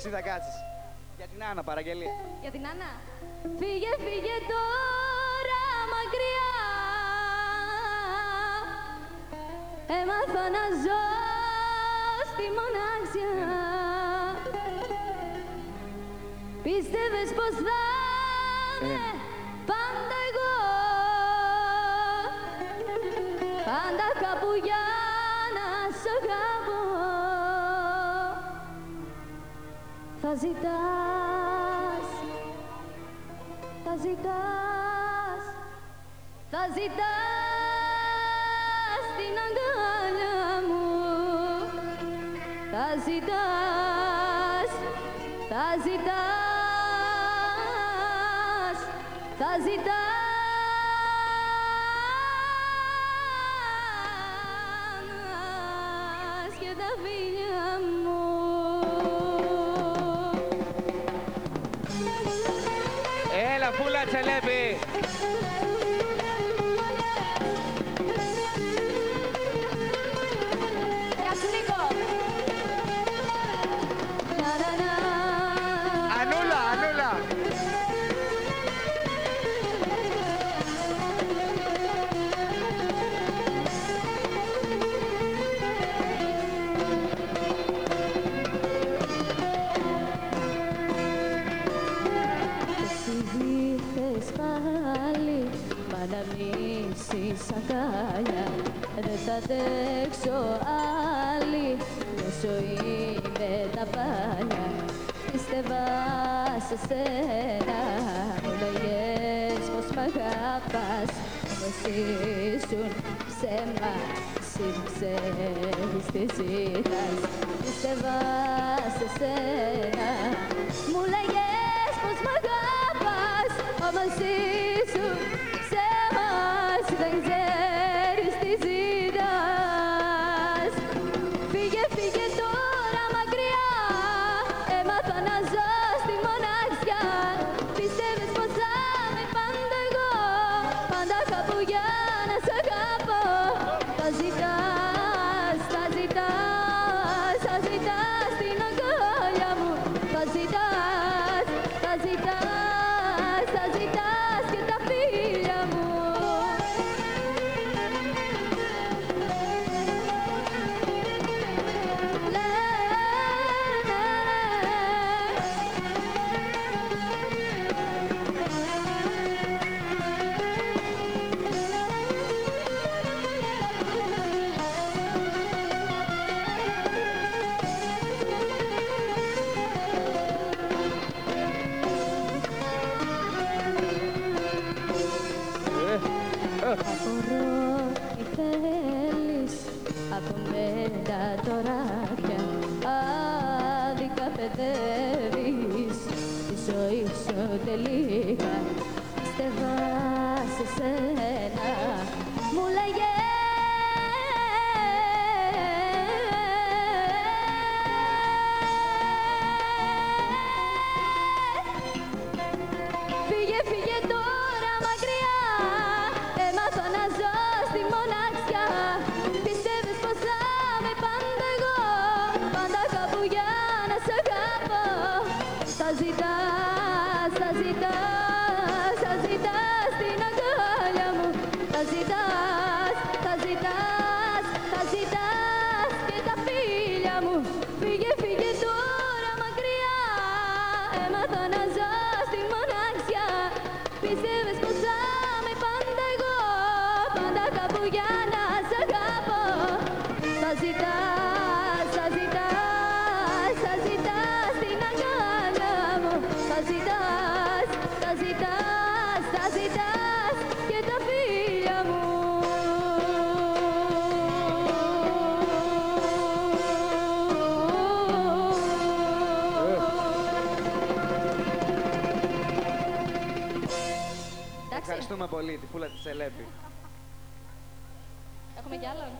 Εσύ θα κάτσεις. Για την Άννα, παραγγελία. Για την Άννα. Φύγε, φύγε τώρα μακριά. Έμαθα να ζω στη μοναξιά. Πίστευες πως θα είμαι πάντα εγώ. Πάντα κάπου για να σ' αγαπώ. Θα ζητάς, θα ζητάς, θα ζητάς την αγκαλιά μου. Θα ζητάς, θα ζητάς, θα ζητάς και τα φιλιά μου. Έλα, Φούλα Τσελέπη. Γεια σου, Νίκο. Ανούλα, Ανούλα. Εσύ θες πάλι, μα να μίσεις αγκάλια. Δεν θα αντέξω άλλη, μια ζωή με τα πάλια. Πίστευα σε σένα, μου λέγες πως μ' αγαπάς. Όμως ήσουν ψέμα, εσύ μου ξέρεις τι ζητάς. Πίστευα σε σένα, μου λέγες πως μ' αγαπάς. Όμως ήσουν ψέμα, εσύ δεν ξέρεις τι ζητάς. Φύγε, φύγε τώρα μακριά. Έμαθα να ζω στη μοναξιά. Πιστεύεις πως θα είμαι πάντα εγώ. Πάντα κάπου για να σ' αγαπώ. Θα ζητάς, θα ζητάς, θα ζητάς την αγκαλιά μου. Θα ζητάς, θα ζητάς, θα ζητάς και τα φίλια μου. Απορώ τι θέλεις από μένα τώρα πια. Άδικα παιδεύεις τη ζωή σου τελικά. Πίστευα σε σένα, μου λέγες φύγε, φύγε τώρα μακριά. Έμαθα να ζω στη μοναξιά. Πιστεύεις πως θα είμαι πάντα εγώ. Πάντα κάπου για να σ' αγαπώ. Θα ζητάς, θα ζητάς, θα ζητάς την αγκαλιά μου. Θα ζητάς, θα ζητάς, θα ζητάς και τα φίλια μου. Φύγε, φύγε τώρα μακριά. Έμαθα να ζω στη μοναξιά. Πιστεύεις πως θα είμαι πάντα εγώ. Πάντα κάπου για να σ' αγαπώ. Θα ζητάς, θα ζητάς, θα ζητάς την αγκαλιά μου. Θα ζητάς, θα ζητάς, θα ζητάς και τα φίλια μου. Ευχαριστούμε πολύ τη Φούλα τη Τσελέπη. Έχουμε κι άλλον.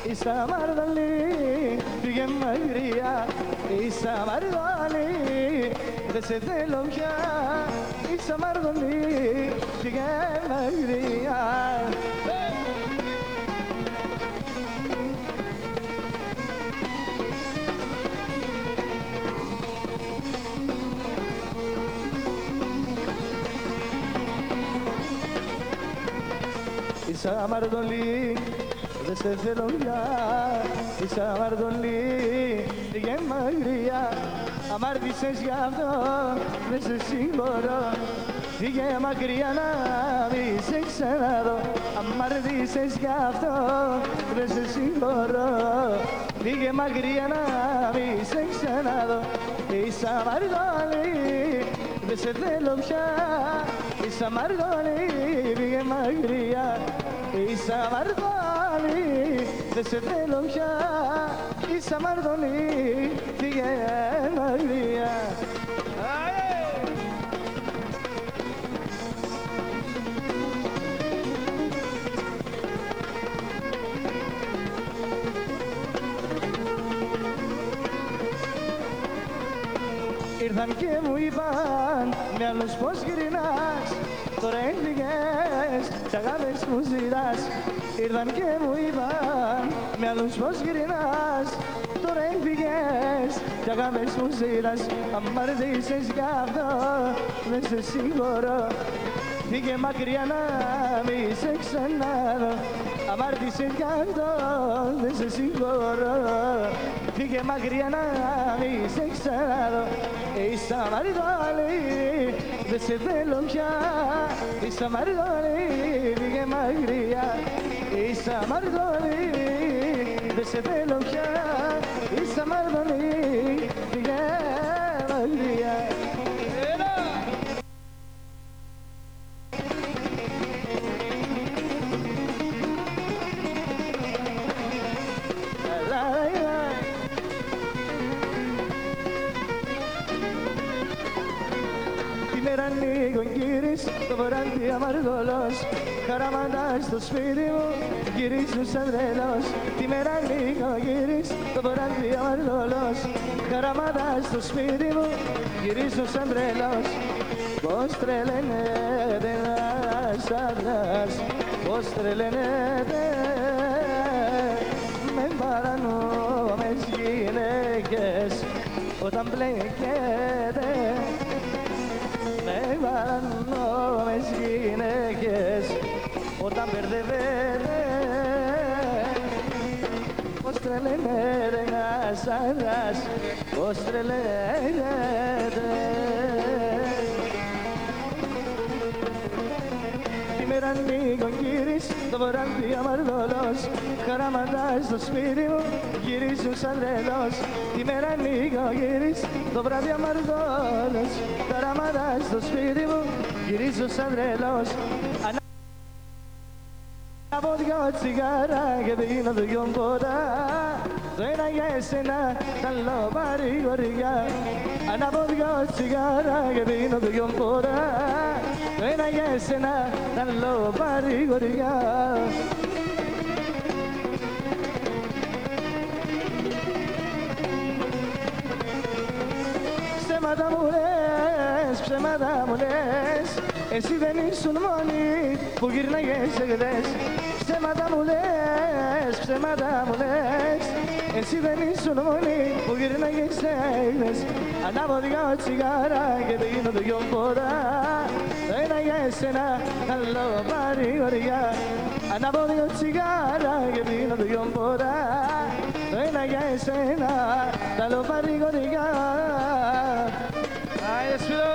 η Σαμαρδαλή πήγε μακριά, η Σαμαρδαλή δεν σε θέλω πια, η Σαμαρδαλή πήγε μακριά. Η Σαμαρδολή δεν σε θέλω πια, η Σαμαρδολή πήγε μακριά. Αμάρτησες γι' αυτό δεν σε συγχωρώ, πήγε μακριά να μη σε ξαναδώ. Αμάρτησες γι' αυτό δεν σε συγχωρώ, πήγε μακριά να μη σε ξαναδώ. Η Σαμαρδολή δεν σε θέλω πια, η Σαμαρδολή πήγε μακριά, η Σαμαρδολή δεν σε θέλω πια, η Σαμαρδολή πήγε μακριά. Ήρθαν και μου είπαν με άλλους πως γυρνάς, τώρα έφυγες κι αγάπες μου ζητάς. Ήρθαν και μου είπαν με άλλους πως γυρνάς, τώρα έφυγες κι αγάπες μου ζητάς. Αμαρτήσες γι' αυτό δεν σε συγχωρώ, πήγε μακριά να μη σε ξαναδώ. Αμάρτησες γι' αυτό δεν σε συγχωρώ, πήγε μακριά να μη σε ξαναδώ. Η Σαμαρδολή δεν σε θέλω πια, η Σαμαρδολή πήγε μακριά, η Σαμαρδολή δεν σε θέλω πια, η Σαμαρδολή πήγε μακριά. Το βράδυ αμαργολός, χαράματα στο σπίτι μου γυρίζουν σαν τρελός. Τη μέρα λίγο γύρις, το βράδυ αμαργολός, χαράματα στο σπίτι μου γυρίζουν σαν τρελός. Πώς τρελαίνεται ένας άντρας, πώς τρελαίνεται με παρανόμες γυναίκες όταν μπλέκεται με παρανόμες γυναίκες όταν μπερδεύεται. Πώς τρελαίνεται ένας άντρας, πώς τρελαίνεται. Τη μέρα ανοίγω κύρις, το βράδυ αμαργολός, χαράματα στο σπίτι μου γυρίζουν σαν τρελός. Τη μέρα ανοίγω κύρις, το βράδυ αμαργολός, χαράματα στο σπίτι μου γυρίζουν σαν τρελός. Ανάβω δυο τσιγάρα και πίνω δυο ποτά, το ένα για εσένα, τ' άλλο παρηγοριά. Ανάβω δυο τσιγάρα και πίνω δυο ποτά, το ένα για εσένα, τ' άλλο παρηγοριά. Ψέματα μου λες, ψέματα μου λες, εσύ δεν ήσουν μόνη που γύρναγες εχθές. Ψέματα μου λες, ψέματα μου λες, εσύ δεν ήσουν μόνη που γύρναγες εχθές. Ανάβω δυο τσιγάρα και πίνω δυο ποτά, το ένα για εσένα, τ' άλλο παρηγοριά. Ανάβω δυο τσιγάρα και πίνω δυο ποτά, το ένα για εσένα, τ' άλλο παρηγοριά. Άιε σπίρο!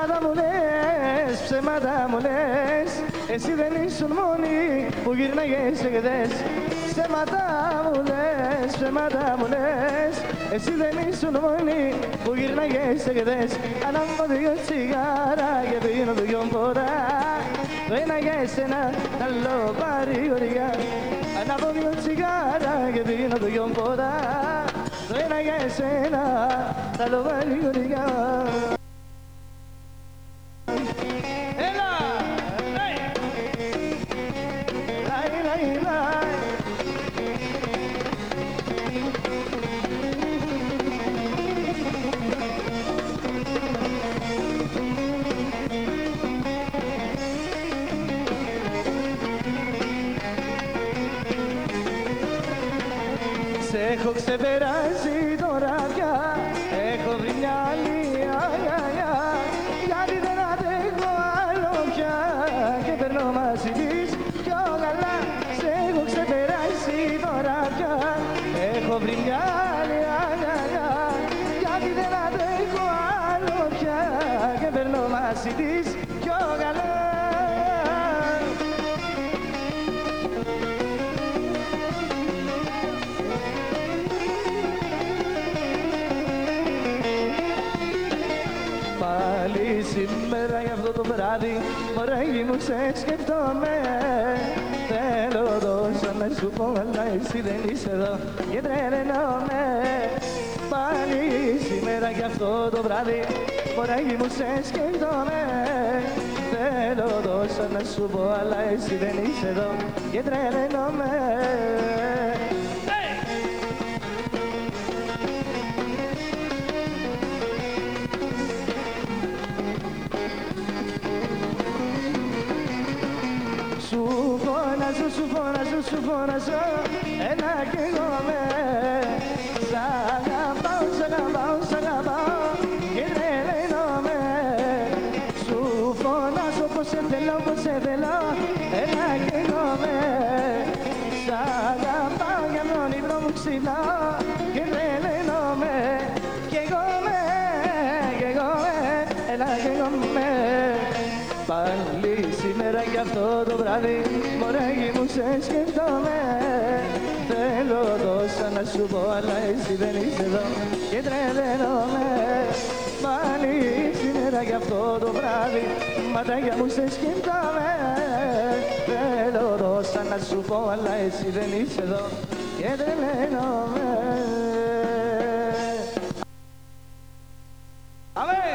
Ψέματα μου λες, ψέματα μου λες. Εσύ δεν ήσουν μόνη που γύρναγες χθες. Ψέματα μου λες, ψέματα μου λες. Εσύ δεν ήσουν μόνη που γύρναγες χθες. Ανάβω δυο τσιγάρα και πίνω δυο ποτά. Το ένα για εσένα, το άλλο παρηγοριά. Ανάβω δυο τσιγάρα και πίνω δυο ποτά. Το ένα για εσένα, το άλλο παρηγοριά. Έλα! Λαϊ, λαϊ, λαϊ. Σε έχω ξεπεράσει τώρα πια. Έχω βρει μια άλλη αγαλιά. Γιατί δεν αντέχω άλλο πια. Και περνώ μαζί της πιο καλά. Σε έχω ξεπεράσει τώρα πια. Έχω βρει μια άλλη αγαλιά. Γιατί δεν αντέχω άλλο πια. Και περνώ μαζί της πιο καλά. Πάλι σήμερα για αυτό το βράδυ, μωράκι μου σε σκεφτόμαι. Θέλω τόσο να σου πω, αλλά εσύ δεν είσαι εδώ και τρελαίνομαι. Πάλι σήμερα για αυτό το βράδυ, μωράκι μου σε σκεφτόμαι. Θέλω τόσο να σου πω, αλλά εσύ δεν είσαι εδώ και τρελαίνομαι. Σου φωνάζω, ένα κι εγώ με. Σ' αγαπάω, σ' αγαπάω, σ' αγαπάω και τρελαίνομαι. Σου φωνάζω πως σε θέλω, πως σε θέλω, ένα κι εγώ με. Σ' αγαπάω για τον ύπνο μου ξυπνάω και τρελαίνομαι. Κι εγώ με, ένα κι εγώ με. Πάλι σήμερα κι αυτό το βράδυ, μωράκι μου σε σκεφτόμαι. Θέλω τόσα να σου πω, αλλά εσύ δεν είσαι εδώ και τρελαίνομαι. Πάλι σήμερα κι αυτό το βράδυ, ματάκια μου σε σκεφτόμαι. Θέλω τόσα να σου πω, αλλά εσύ δεν είσαι εδώ και τρελαίνομαι. Αμέ!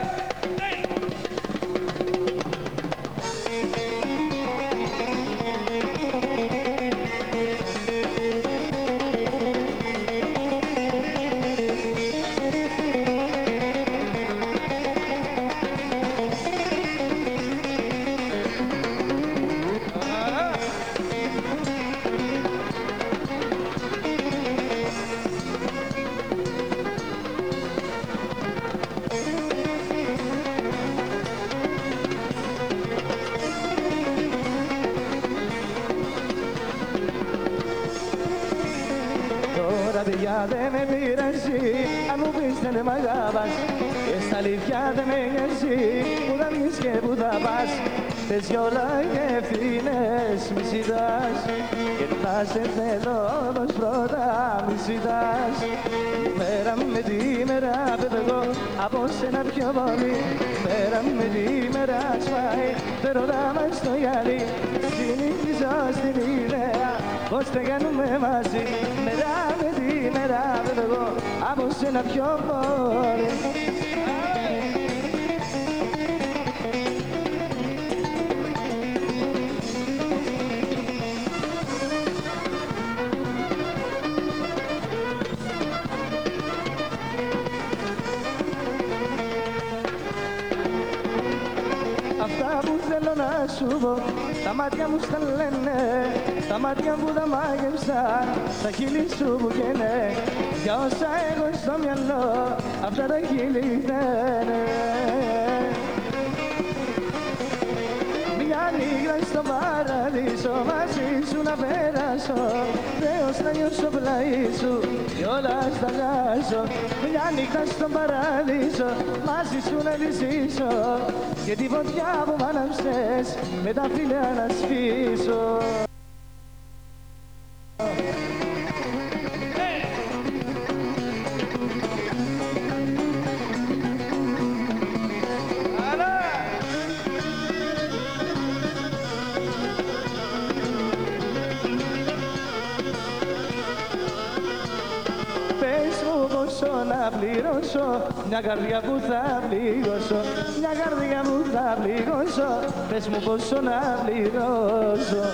Παιδιά δεν με πειράζει, αν μου πεις δεν μ' αγαπάς. Και στα αλήθεια δεν με νοιάζει, που θα βγεις και που θα πας. Θες κιόλα και ευθύνες μη ζητάς, και θα σε θέλω όμως πρώτα μη ζητάς. Μέρα με τη μέρα φεύγω από σένα πιο πολύ. Μέρα με τη μέρα σφάει, δεν ρωτάμε στο γυαλί. Συνήθιζω στην ιδέα πως θα κάνουμε μαζί. Μέρα με τη μέρα φεύγω από σένα πιο πολύ. Αυτά που θέλω να σου πω, τα μάτια μου στα λένε. Τα μάτια που τα μάγεψα, τα χείλη σου που καίνε. Για όσα έχω στο μυαλό, αυτά τα χείλη φταίνε. Μια νύχτα στο στον παράδεισο, μαζί σου να περάσω. Θεός να νιώσω πλάι σου κι όλα στα χάσω. Μια νύχτα στον παράδεισο, μαζί σου να ζήσω. Και τη φωτιά που μ' άναψες με τα φιλιά να σβήσω. Να πληρώσω μια καρδιά που θα πληγώσω, μια καρδιά που θα πληγώσω, πες μου πόσο να πληρώσω.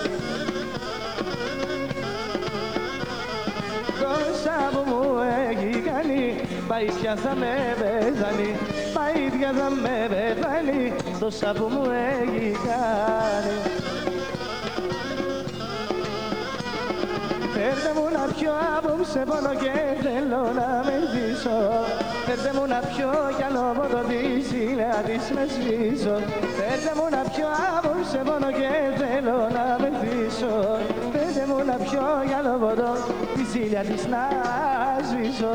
Τόσα που μου έχει κάνει, πάει πια θα με πεθάνει, πάει πια θα με πεθάνει, τόσα που μου έχει κάνει. Φέρτε μου να πιω απόψε πόνο και θέλω να με ζήσω. Φέρτε μου να πιω κι άλλο πόνο της ήλια της με σβήσω. Φέρτε μου να πιω απόψε πόνο και θέλω να με ζήσω. Φέρτε μου να πιω κι άλλο πόνο της ήλια της να σβήσω.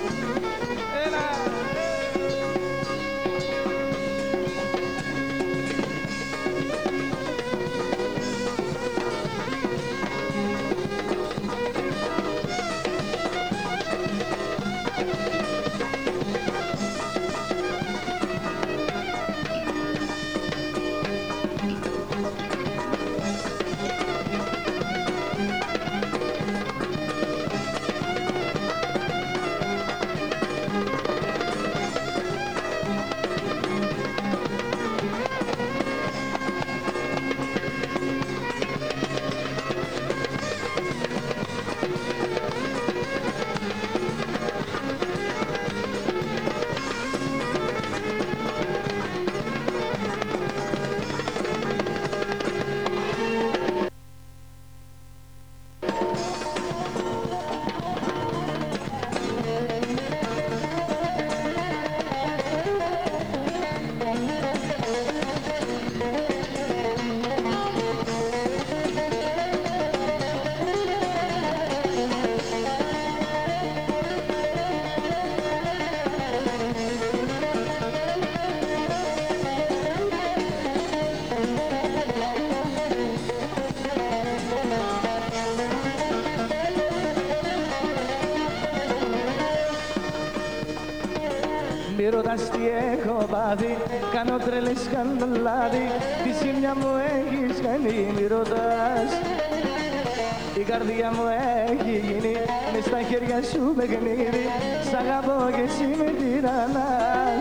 Μη ρωτάς τι έχω πάθει, κάνω τρελές, κάνω λάθη. Τη ζημιά μου έχεις κάνει, μη ρωτάς. Η καρδιά μου έχει γίνει μες στα χέρια σου παιχνίδι. Σ' αγαπώ και εσύ με τυραννάς.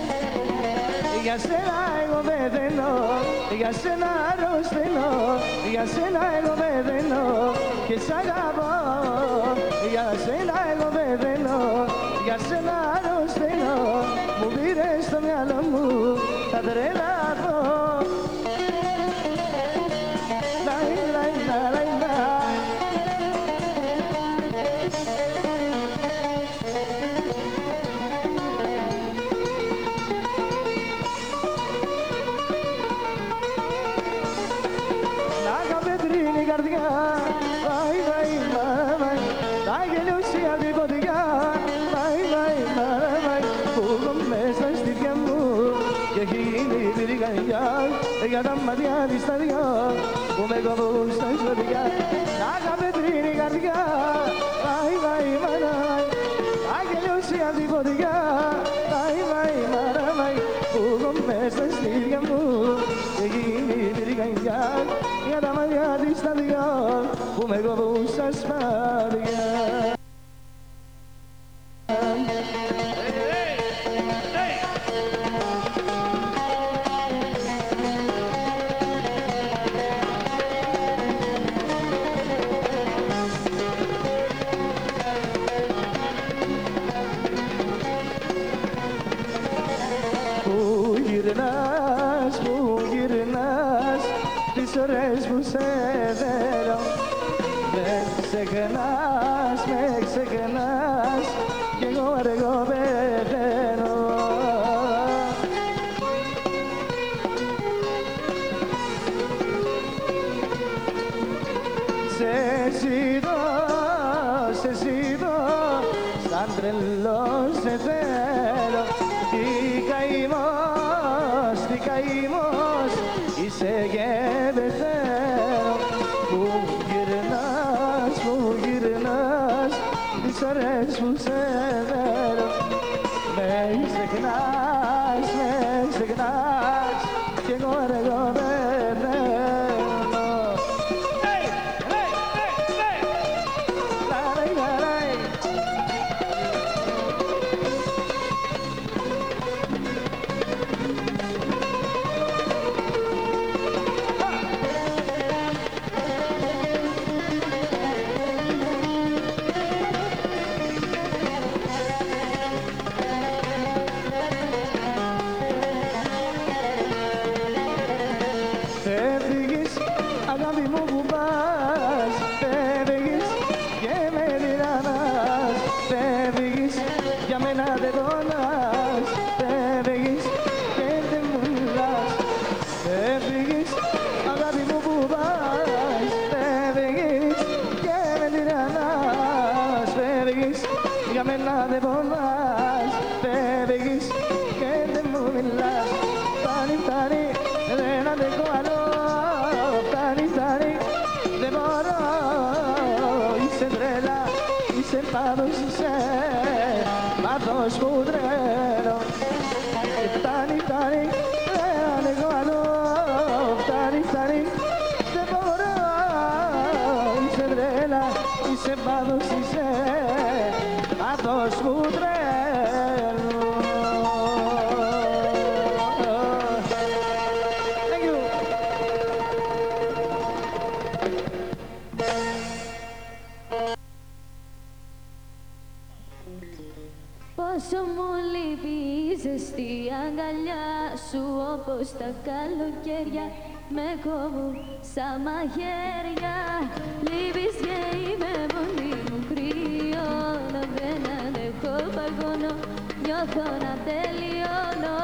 Για σένα εγώ πεθαίνω, για σένα αρρωσταίνω, για σένα εγώ πεθαίνω και σ' αγαπώ. Για σένα εγώ πεθαίνω, για σένα αρρωσταίνω. Μου πήρες στο μυαλό μου, θα τρελαθώ. Λαϊ, λαϊ, λαϊ, λαϊ. Να καπετρίνει η καρδιά, βαϊ, βαϊ, βαϊ, θα γελιώσει απ' την φωτιά, βαϊ, βαϊ, βαϊ, που έχω μες στα στήθια μου και έχει γίνει πυρκαγιά για τα μάτια της τα δυο που με κόβουν στα σφοδιά. Να καπετρίνει η καρδιά, βαϊ, βαϊ, βαϊ, θα γελιώσει απ' την φωτιά, βαϊ, βαϊ, βαϊ, που έχω μες στα στήθια μου και έχει γίνει πυρκαγιά για τα μάτια της τα δυο που με κόβουν στα σφοδιά. τρελός σε θέλω. Τι καημός είσαι και δεν θέλω. Πού γυρνάς, τις ώρες που σε θέλω. Με ξεχνάς κι εγώ δεν θέλω. Φεύγεις, αγάπη μου που πας. Φεύγεις και με τυραννάς. Φεύγεις, για μένα δεν πονάς. Φεύγεις και δεν μου μιλάς. Φεύγεις, αγάπη μου που πας. Φεύγεις και με τυραννάς. Φεύγεις, για μένα δεν πονάς. Φεύγεις και δεν μου μιλάς. Φτάνει, δεν αντέχω άλλο. Φτάνει, δεν μπορώ. Είσαι τρέλα, είσαι πάθος, είσαι πάθος που τρέλω. Φτάνει, δεν αντέχω άλλο. Φτάνει, δεν μπορώ. Είσαι τρέλα, είσαι πάθος, είσαι πάθος που τρέλω. Πόσο μου λείπει η ζεστή αγκαλιά σου, όπως τα καλοκαίρια με κόβουν σαν μαχαίρια. Λείπεις και είμαι μόνη μου, κρυώνω, δεν αντέχω, παγώνω, νιώθω να τελειώνω.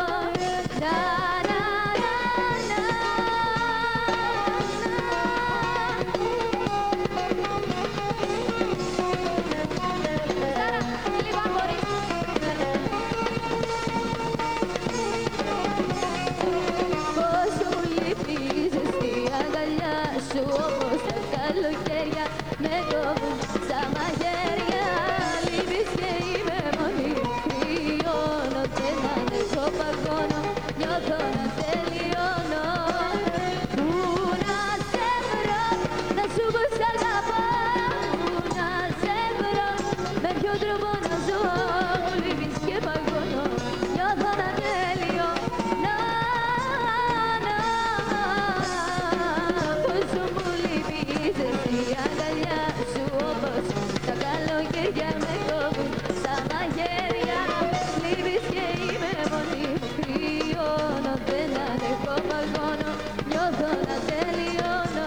Πόσο μου λείπει η ζεστή αγκαλιά σου, όπως τα καλοκαίρια με κόβουν σαν μαχαίρια. Λείπεις και είμαι μόνη μου, κρυώνω, δεν αντέχω, παγώνω, νιώθω να τελειώνω. Πού να σε βρω, να σου πω σ' αγαπώ. Πού να σε βρω, με ποιο τρόπο να ζω. Μου λείπεις και παγώνω, νιώθω να τελειώνω. Πόσο μου λείπει η ζεστή αγκαλιά σου, όπως τα καλοκαίρια με κόβουν σαν μαχαίρια. Λείπεις και είμαι μόνη μου, κρυώνω, δεν αντέχω, παγώνω, νιώθω να τελειώνω.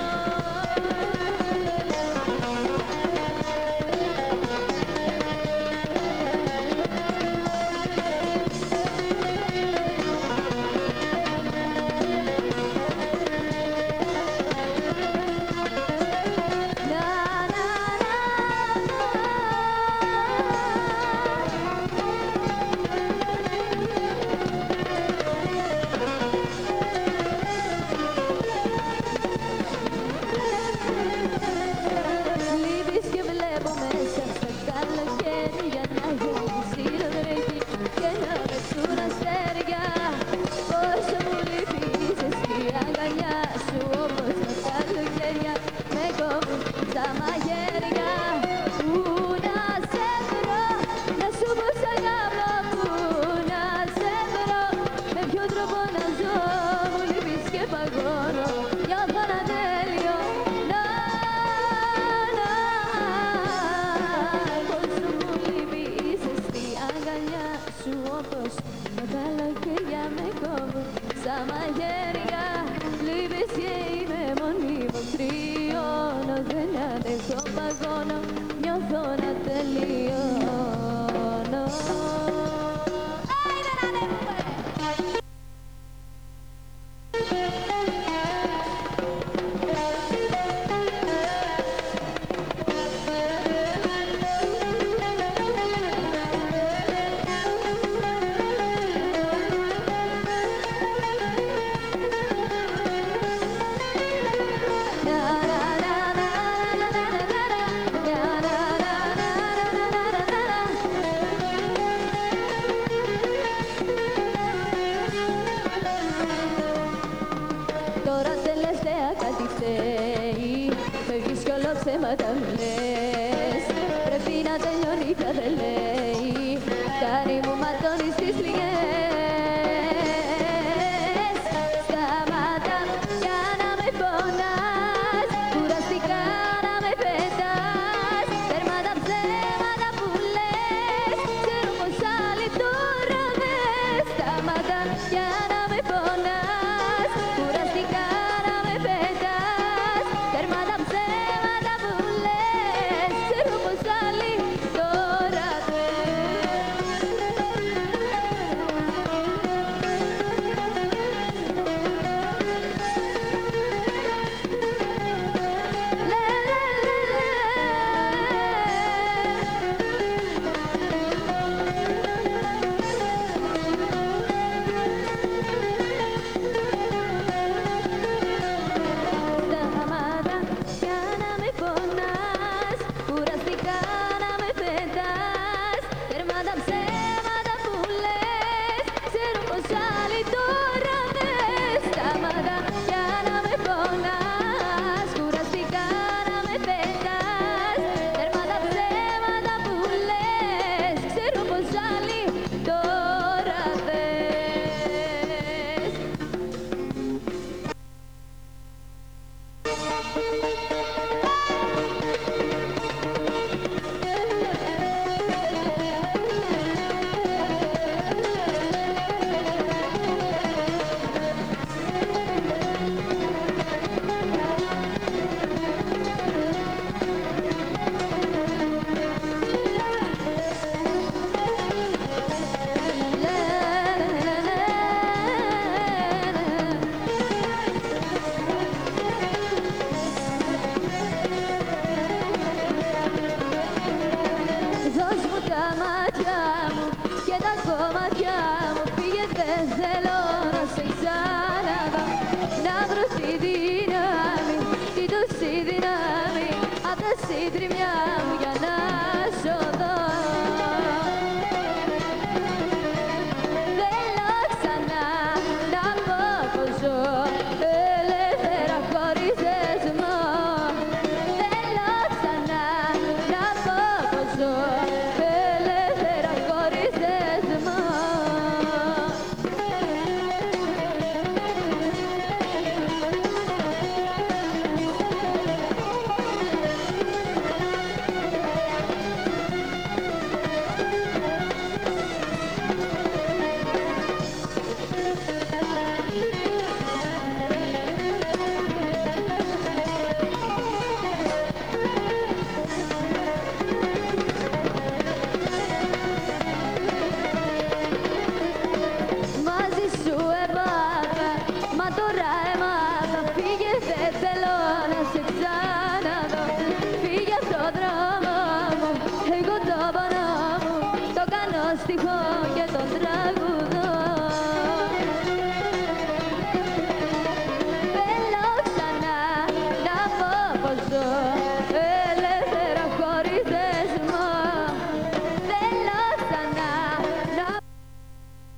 Λείπεις και βλέπω μέσα στα καλοκαίρια να γεμίσει το βρέχει και να πέσουν αστέρια. Πόσο μου λείπει η ζεστή αγκαλιά σου, όπως τα καλοκαίρια με κόβουν στα μαχαίρια. Πού να σε βρω, να σου πω σ' αγαπώ. Πού να σε βρω, με ποιο τρόπο να ζω. Μου λείπεις και παγώνω, νιώθω να τελειώνω. Πόσο μου λείπει η ζεστή αγκαλιά σου, όπως τα καλοκαίρια με κόβουν σαν μαχαίρια. Λείπεις και είμαι μόνη μου, κρυώνω, δεν αντέχω, παγώνω, νιώθω να τελειώνω. ψέματα μου λες. Πρέπει να τελειώνει πια δεν λέει. Κάνει μου ματώνεις τις πληγές. Σταμάτα για να με πονάς. Κουραστικά να με πετάς. Τέρμα τα ψέματα που λες. Ξέρω πως άλλοι τώρα δες. Σταμάτα για να με πονάς. Κουραστικά να με πετάς. Τέρμα τα ψέματα που λες. Ξέρω πως άλλοι τώρα σταμάτα για να με πονάς. Κουραστικά να με πετάς. Τέρμα τα ψέματα που λες. Ξέρω πως άλλοι τώρα δες. Σταμάτα για να με πονάς. Κουραστικά να με πετάς. Τέρμα τα ψέματα που λες. Ξέρω πως άλλοι τώρα δες. Δώσ' μου τα μάτια μου και τα κομμάτια